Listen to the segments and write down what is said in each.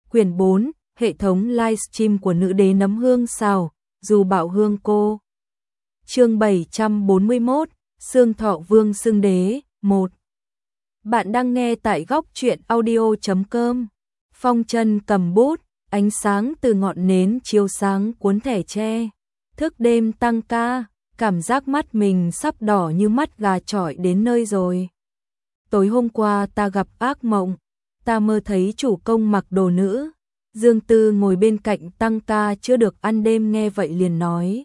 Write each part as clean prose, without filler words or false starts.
Quyển 4, hệ thống livestream của nữ đế nấm hương xào, dù bạo hương cô. Chương 741, Xương Thọ Vương xưng đế, 1. Bạn đang nghe tại góc truyện audio.com. Phong Chân cầm bút, ánh sáng từ ngọn nến chiếu sáng cuốn thẻ tre. Thức đêm tăng ca, cảm giác mắt mình sắp đỏ như mắt gà chọi đến nơi rồi. Tối hôm qua ta gặp ác mộng, ta mơ thấy chủ công mặc đồ nữ. Dương Tư ngồi bên cạnh tăng ca chưa được ăn đêm nghe vậy liền nói.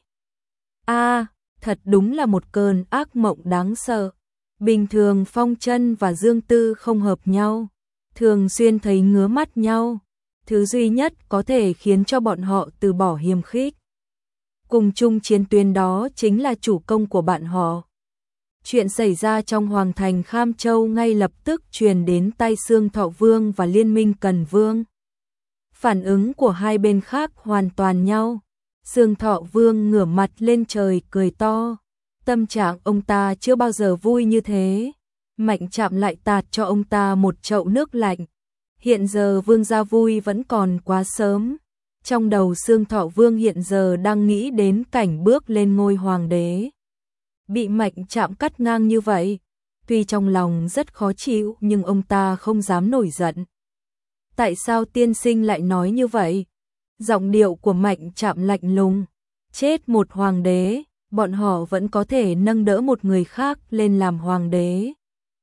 Thật đúng là một cơn ác mộng đáng sợ. Bình thường Phong Chân và Dương Tư không hợp nhau, thường xuyên thấy ngứa mắt nhau. Thứ duy nhất có thể khiến cho bọn họ từ bỏ hiềm khích cùng chung chiến tuyến đó chính là chủ công của bạn họ. Chuyện xảy ra trong Hoàng thành Kham Châu ngay lập tức truyền đến tai Xương Thọ Vương và Liên minh Cần Vương. Phản ứng của hai bên khác hoàn toàn nhau. Xương Thọ Vương ngửa mặt lên trời cười to. Tâm trạng ông ta chưa bao giờ vui như thế. Mạnh Trạm lại tạt cho ông ta một chậu nước lạnh. Hiện giờ Vương gia vui vẫn còn quá sớm. Trong đầu Xương Thọ Vương hiện giờ đang nghĩ đến cảnh bước lên ngôi hoàng đế. Bị Mạnh Trạm cắt ngang như vậy. Tuy trong lòng rất khó chịu nhưng ông ta không dám nổi giận. Tại sao tiên sinh lại nói như vậy? Giọng điệu của Mạnh Trạm lạnh lùng. Chết một hoàng đế, bọn họ vẫn có thể nâng đỡ một người khác lên làm hoàng đế.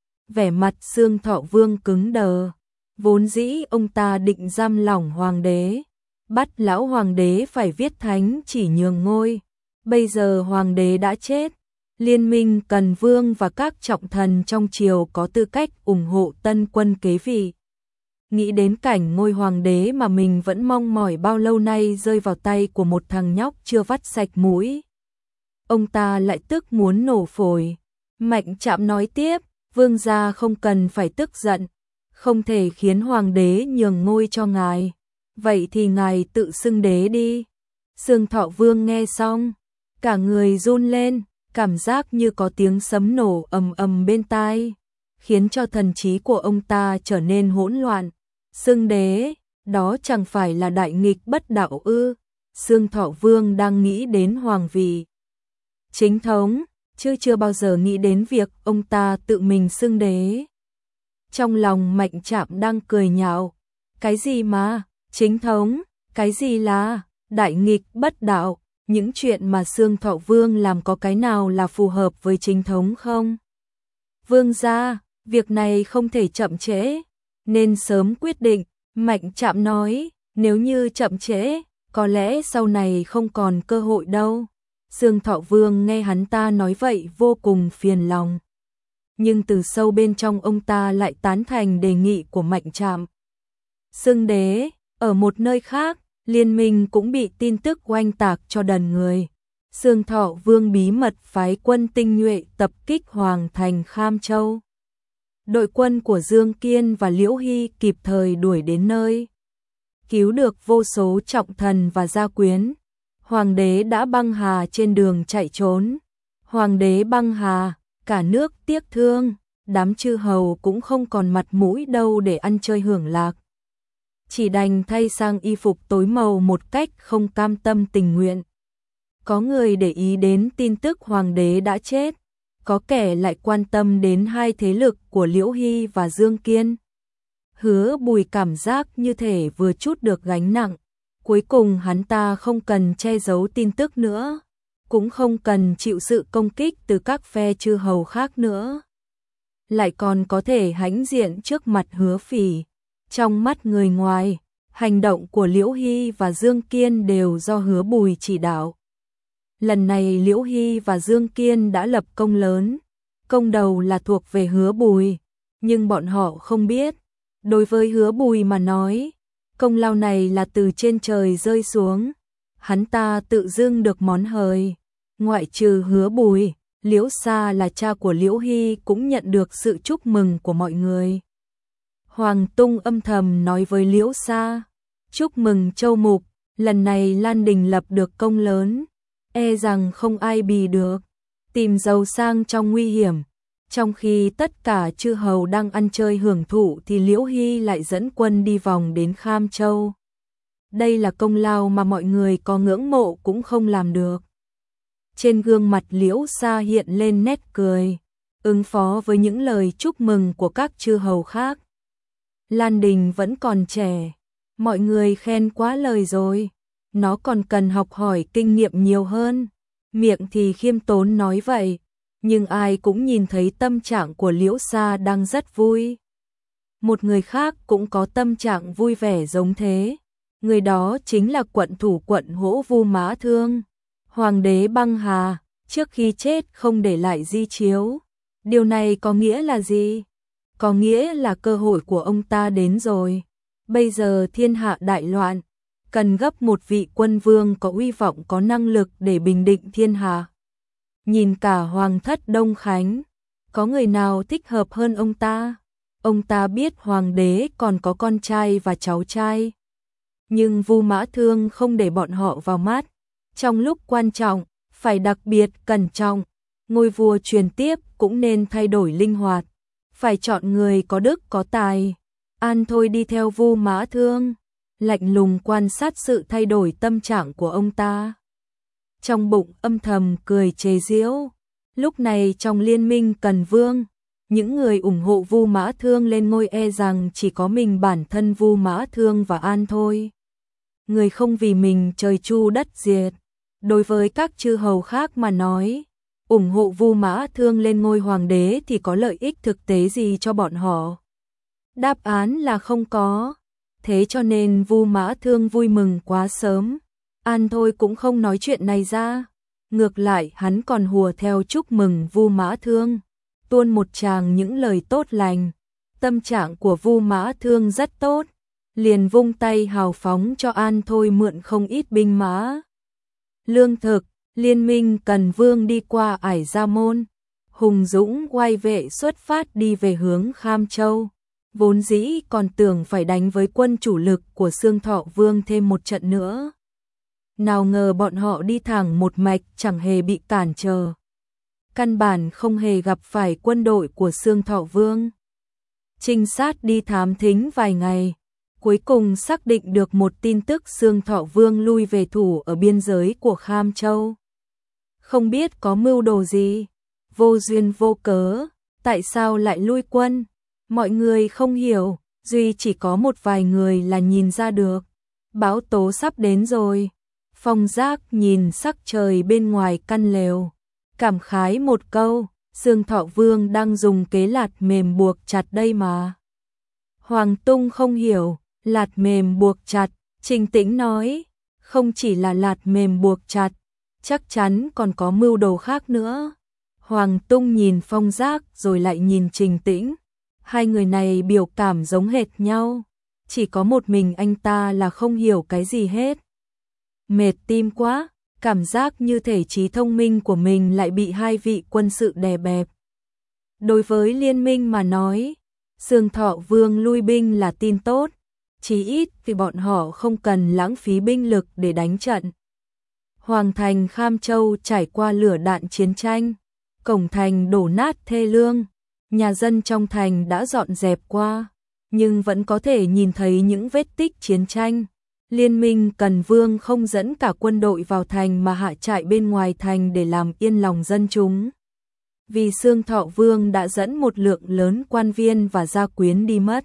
Vẻ mặt Xương Thọ Vương cứng đờ. Vốn dĩ ông ta định giam lỏng hoàng đế, bắt lão hoàng đế phải viết thánh chỉ nhường ngôi. Bây giờ hoàng đế đã chết, Liên minh Cần Vương và các trọng thần trong triều có tư cách ủng hộ tân quân kế vị. Nghĩ đến cảnh ngôi hoàng đế mà mình vẫn mong mỏi bao lâu nay rơi vào tay của một thằng nhóc chưa vắt sạch mũi, ông ta lại tức muốn nổ phổi. Mạnh Trạm nói tiếp, Vương gia không cần phải tức giận, không thể khiến hoàng đế nhường ngôi cho ngài. Vậy thì ngài tự xưng đế đi. Xương Thọ Vương nghe xong, cả người run lên, cảm giác như có tiếng sấm nổ ầm ầm bên tai, khiến cho thần trí của ông ta trở nên hỗn loạn. Xưng đế, đó chẳng phải là đại nghịch bất đạo ư? Xương Thọ Vương đang nghĩ đến hoàng vị chính thống, chứ chưa bao giờ nghĩ đến việc ông ta tự mình xưng đế. Trong lòng Mạnh Trạm đang cười nhạo, cái gì mà chính thống, cái gì là đại nghịch bất đạo, những chuyện mà Xương Thọ Vương làm có cái nào là phù hợp với chính thống không? Vương gia, việc này không thể chậm trễ, nên sớm quyết định. Mạnh Trạm nói, nếu như chậm trễ, có lẽ sau này không còn cơ hội đâu. Xương Thọ Vương nghe hắn ta nói vậy vô cùng phiền lòng. Nhưng từ sâu bên trong ông ta lại tán thành đề nghị của Mạnh Trạm. Xưng đế, ở một nơi khác, Liên minh cũng bị tin tức oanh tạc cho đần người. Xương Thọ Vương bí mật phái quân tinh nhuệ tập kích Hoàng thành Kham Châu. Đội quân của Dương Kiên và Liễu Hy kịp thời đuổi đến nơi, cứu được vô số trọng thần và gia quyến. Hoàng đế đã băng hà trên đường chạy trốn. Hoàng đế băng hà, cả nước tiếc thương, đám chư hầu cũng không còn mặt mũi đâu để ăn chơi hưởng lạc. Chỉ đành thay sang y phục tối màu một cách không cam tâm tình nguyện. Có người để ý đến tin tức hoàng đế đã chết, có kẻ lại quan tâm đến hai thế lực của Liễu Hy và Dương Kiên. Hứa Bùi cảm giác như thể vừa trút được gánh nặng. Cuối cùng hắn ta không cần che giấu tin tức nữa, cũng không cần chịu sự công kích từ các phe chư hầu khác nữa. Lại còn có thể hãnh diện trước mặt Hứa Phỉ. Trong mắt người ngoài, hành động của Liễu Hy và Dương Kiên đều do Hứa Bùi chỉ đạo. Lần này Liễu Hy và Dương Kiên đã lập công lớn, công đầu là thuộc về Hứa Bùi, nhưng bọn họ không biết. Đối với Hứa Bùi mà nói, công lao này là từ trên trời rơi xuống, hắn ta tự dưng được món hời. Ngoại trừ Hứa Bùi, Liễu Sa là cha của Liễu Hy cũng nhận được sự chúc mừng của mọi người. Hoàng Tung âm thầm nói với Liễu Sa, chúc mừng Châu Mục, lần này Lan Đình lập được công lớn, e rằng không ai bì được. Tìm giàu sang trong nguy hiểm, Trong khi tất cả chư hầu đang ăn chơi hưởng thụ thì Liễu Hy lại dẫn quân đi vòng đến Kham Châu. Đây là công lao mà mọi người có ngưỡng mộ cũng không làm được. Trên gương mặt Liễu Sa hiện lên nét cười, ứng phó với những lời chúc mừng của các chư hầu khác. Lan Đình vẫn còn trẻ, mọi người khen quá lời rồi, nó còn cần học hỏi kinh nghiệm nhiều hơn. Miệng thì khiêm tốn nói vậy, nhưng ai cũng nhìn thấy tâm trạng của Liễu Sa đang rất vui. Một người khác cũng có tâm trạng vui vẻ giống thế, người đó chính là quận thủ quận Hỗ Vu Mã Thương. Hoàng đế Băng Hà, trước khi chết không để lại di chiếu. Điều này có nghĩa là gì? Có nghĩa là cơ hội của ông ta đến rồi. Bây giờ thiên hạ đại loạn, cần gấp một vị quân vương có uy vọng có năng lực để bình định thiên hạ. Nhìn cả hoàng thất Đông Khánh, có người nào thích hợp hơn ông ta? Ông ta biết hoàng đế còn có con trai và cháu trai. Nhưng Vu Mã Thương không để bọn họ vào mắt. Trong lúc quan trọng, phải đặc biệt cẩn trọng. Ngôi vua truyền tiếp cũng nên thay đổi linh hoạt. Phải chọn người có đức có tài. An Thôi đi theo Vu Mã Thương, lạnh lùng quan sát sự thay đổi tâm trạng của ông ta. Trong bụng âm thầm cười chế giễu. Lúc này trong liên minh Cần Vương, những người ủng hộ Vu Mã Thương lên ngôi e rằng chỉ có mình bản thân Vu Mã Thương và An Thôi. Người không vì mình trời chu đất diệt. Đối với các chư hầu khác mà nói, ủng hộ Vu Mã Thương lên ngôi hoàng đế thì có lợi ích thực tế gì cho bọn họ? Đáp án là không có. Thế cho nên Vu Mã Thương vui mừng quá sớm. An Thôi cũng không nói chuyện này ra. Ngược lại hắn còn hùa theo chúc mừng Vu Mã Thương, tuôn một tràng những lời tốt lành. Tâm trạng của Vu Mã Thương rất tốt, liền vung tay hào phóng cho An Thôi mượn không ít binh mã. Lương thực, liên minh Cần Vương đi qua Ải Gia Môn, hùng dũng oai vệ xuất phát đi về hướng Kham Châu. Vốn dĩ còn tưởng phải đánh với quân chủ lực của Xương Thọ Vương thêm một trận nữa. Nào ngờ bọn họ đi thẳng một mạch chẳng hề bị cản trở. Căn bản không hề gặp phải quân đội của Xương Thọ Vương. Trinh sát đi thám thính vài ngày, cuối cùng xác định được một tin tức Xương Thọ Vương lui về thủ ở biên giới của Kham Châu. Không biết có mưu đồ gì, vô duyên vô cớ, tại sao lại lui quân? Mọi người không hiểu, duy chỉ có một vài người là nhìn ra được. Bão tố sắp đến rồi. Phong Giác nhìn sắc trời bên ngoài căn lều, cảm khái một câu, Xương Thọ Vương đang dùng kế lạt mềm buộc chặt đây mà. Hoàng Tung không hiểu, lạt mềm buộc chặt, Trình Tĩnh nói, không chỉ là lạt mềm buộc chặt, chắc chắn còn có mưu đồ khác nữa. Hoàng Tung nhìn Phong Giác rồi lại nhìn Trình Tĩnh, hai người này biểu cảm giống hệt nhau, chỉ có một mình anh ta là không hiểu cái gì hết. Mệt tim quá, cảm giác như thể trí thông minh của mình lại bị hai vị quân sự đè bẹp. Đối với liên minh mà nói, Xương Thọ Vương lui binh là tin tốt, chí ít vì bọn họ không cần lãng phí binh lực để đánh trận. Hoàng thành Kham Châu trải qua lửa đạn chiến tranh, cổng thành đổ nát thê lương, nhà dân trong thành đã dọn dẹp qua, nhưng vẫn có thể nhìn thấy những vết tích chiến tranh. Liên minh Cần Vương không dẫn cả quân đội vào thành mà hạ trại bên ngoài thành để làm yên lòng dân chúng. Vì Xương Thọ Vương đã dẫn một lượng lớn quan viên và gia quyến đi mất,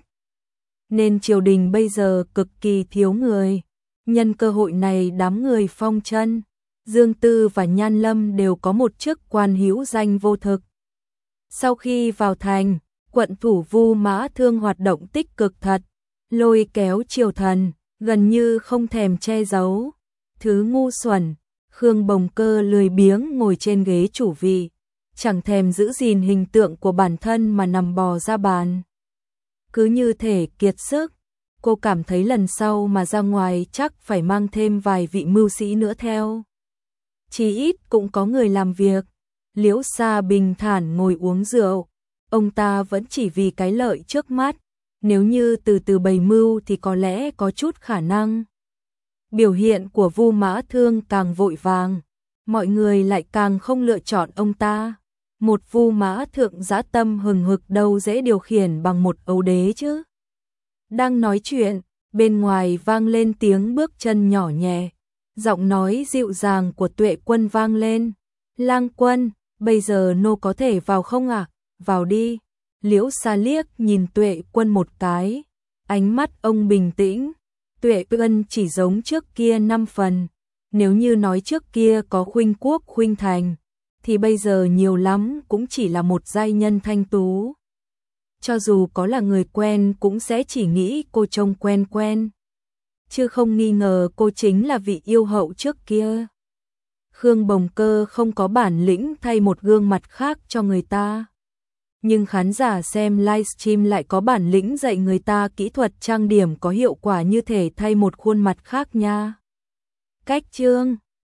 nên triều đình bây giờ cực kỳ thiếu người. Nhân cơ hội này đám người Phong Chân, Dương Tư và Nhan Lâm đều có một chức quan hữu danh vô thực. Sau khi vào thành, quận thủ Vu Mã Thương hoạt động tích cực thật, lôi kéo triều thần, gần như không thèm che giấu. Thứ ngu xuẩn, Khương Bồng Cơ lười biếng ngồi trên ghế chủ vị, chẳng thèm giữ gìn hình tượng của bản thân mà nằm bò ra bàn. Cứ như thể kiệt sức, cô cảm thấy lần sau mà ra ngoài chắc phải mang thêm vài vị mưu sĩ nữa theo. Chỉ ít cũng có người làm việc. Liễu Sa bình thản ngồi uống rượu, ông ta vẫn chỉ vì cái lợi trước mắt, nếu như từ từ bày mưu thì có lẽ có chút khả năng. Biểu hiện của Vu Mã Thương càng vội vàng, mọi người lại càng không lựa chọn ông ta. Một vu mã thượng dã tâm hừng hực đâu dễ điều khiển bằng một ấu đế chứ. Đang nói chuyện, bên ngoài vang lên tiếng bước chân nhỏ nhẹ. Giọng nói dịu dàng của Tuệ Quân vang lên. Lang Quân, bây giờ nô có thể vào không ạ? Vào đi. Liễu Sa liếc nhìn Tuệ Quân một cái. Ánh mắt ông bình tĩnh. Tuệ Quân chỉ giống trước kia 5 phần. Nếu như nói trước kia có khuynh quốc khuynh thành, thì bây giờ nhiều lắm cũng chỉ là một giai nhân thanh tú. Cho dù có là người quen cũng sẽ chỉ nghĩ cô trông quen quen, chứ không nghi ngờ cô chính là vị yêu hậu trước kia. Khương Bồng Cơ không có bản lĩnh thay một gương mặt khác cho người ta. Nhưng khán giả xem livestream lại có bản lĩnh dạy người ta kỹ thuật trang điểm có hiệu quả như thể thay một khuôn mặt khác nha. Cách chương